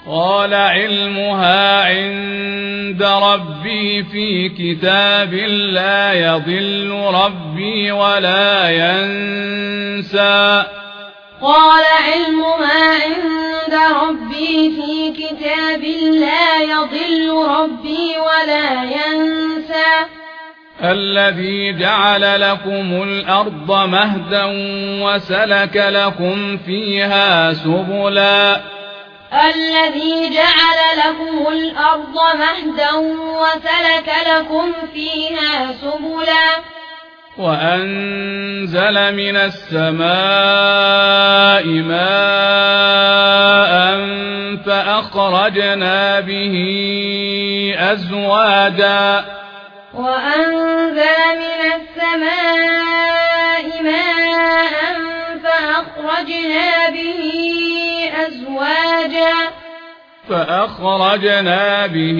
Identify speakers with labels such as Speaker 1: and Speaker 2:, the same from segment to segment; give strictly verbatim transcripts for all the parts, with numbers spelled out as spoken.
Speaker 1: قال علمها عند ربي في كتاب لا يضل ربي ولا ينسى
Speaker 2: قال علمها عند ربي في كتاب لا يضل ربي ولا ينسى
Speaker 1: الذي جعل لكم الأرض مهدا وسلك لكم فيها سبلا
Speaker 2: الذي جعل لكم الأرض مهدا وسلك لكم فيها سبلا
Speaker 1: وأنزل من السماء ماء فأخرجنا به أزواجا
Speaker 2: وأنزل من السماء ماء فأخرجنا به أزواجا
Speaker 1: فأخرجنا به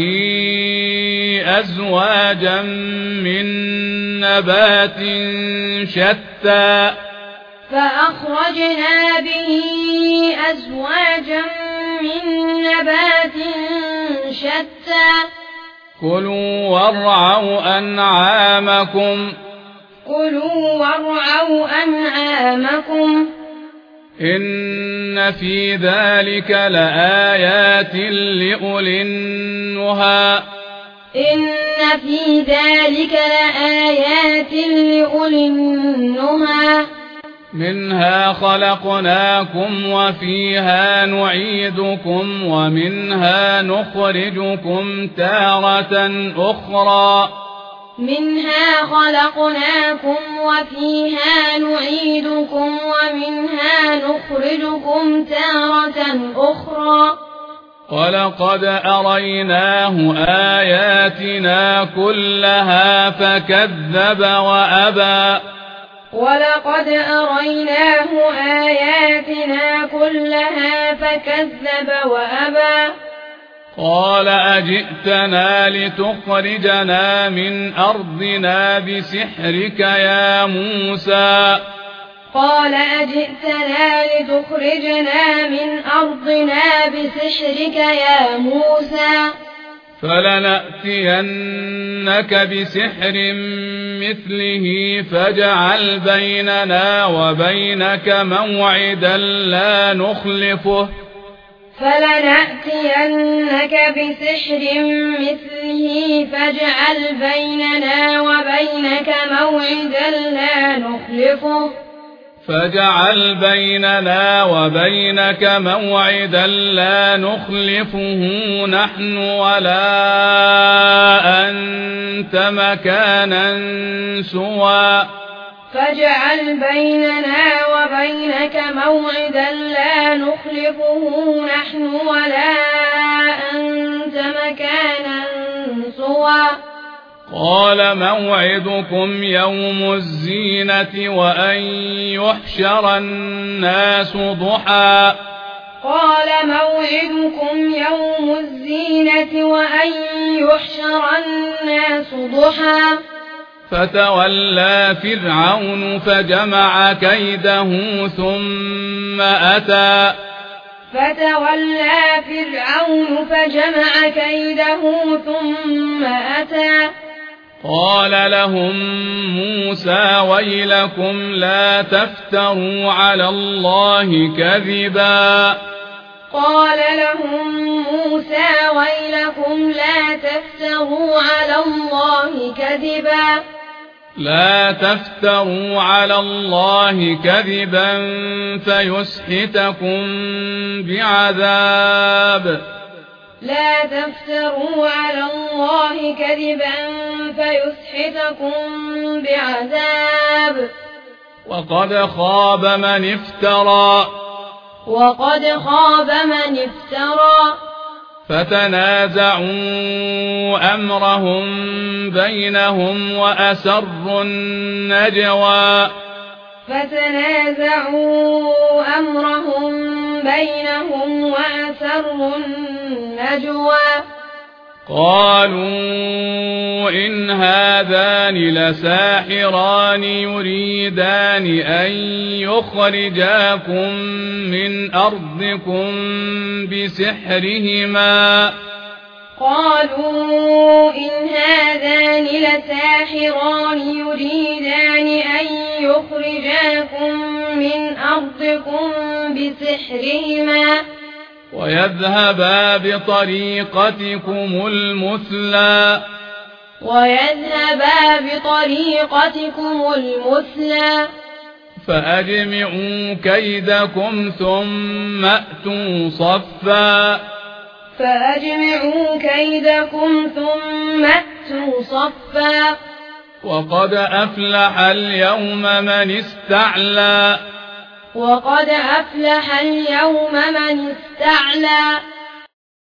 Speaker 1: أزواجا من نبات شتى
Speaker 2: فأخرجنا به أزواجا من نبات شتى
Speaker 1: كلوا وارعوا أنعامكم
Speaker 2: كلوا وارعوا أنعامكم
Speaker 1: إن في ذلك لآيات لأولي النهى
Speaker 2: إن في ذلك لآيات لأولي النهى
Speaker 1: منها خلقناكم وفيها نعيدكم ومنها نخرجكم تارة أخرى
Speaker 2: منها خلقناكم وفيها نعيدكم ومنها نخرجكم تارة أخرى
Speaker 1: ولقد أريناه آياتنا كلها فكذب وأبى
Speaker 2: ولقد أريناه آياتنا كلها فكذب وأبى
Speaker 1: قال أجئتنا لتخرجنا من أرضنا بسحرك يا موسى
Speaker 2: قال أجئتنا لتخرجنا من أرضنا بسحرك يا موسى
Speaker 1: فلنأتينك بسحر مثله فاجعل بيننا وبينك موعدا لا نخلفه
Speaker 2: فلنأتينك بسحر مثله فاجعل بيننا وبينك موعدا لا نخلفه
Speaker 1: فاجعل بيننا وبينك موعدا لا نخلفه نحن ولا أنت مكانا سوى
Speaker 2: فاجعل بيننا وبينك موعدا لا نخلفه نحن ولا أنت مكانا سوى
Speaker 1: قال موعدكم يوم الزينة وأن يحشر الناس ضحى
Speaker 2: قال موعدكم يوم الزينة وأن يحشر الناس ضحى
Speaker 1: فتولى فرعون فجمع كيده ثم أتى
Speaker 2: فتولى فرعون فجمع كيده ثم أتى
Speaker 1: قال لهم موسى ويلكم لا تفتروا على الله كذبا
Speaker 2: قال لهم موسى ويلكم لا تفتروا على الله كذبا
Speaker 1: لا تفتروا على الله كذبا فيسحتكم بعذاب
Speaker 2: لا تفتروا على الله كذبا فيسحتكم بعذاب
Speaker 1: وقد خاب من افترى
Speaker 2: وقد خاب من افترى
Speaker 1: فتنازعوا أمرهم بينهم وأسروا النجوى
Speaker 2: فتنازعوا أمرهم بينهم وأسروا النجوى
Speaker 1: قالوا إن هذان لساحران يريدان أن يخرجاكم من أرضكم بسحرهما
Speaker 2: قالوا إن هذان لساحران يريدان أن يخرجاكم من أرضكم بسحرهما
Speaker 1: ويذهبا بطريقتكم المثلى
Speaker 2: ويذهبا بطريقتكم المثلى
Speaker 1: فأجمعوا كيدكم ثم أتوا صفا
Speaker 2: فأجمعوا كيدكم ثم أتوا صفا
Speaker 1: وقد أفلح اليوم من استعلى
Speaker 2: وقد أفلح اليوم من استعلى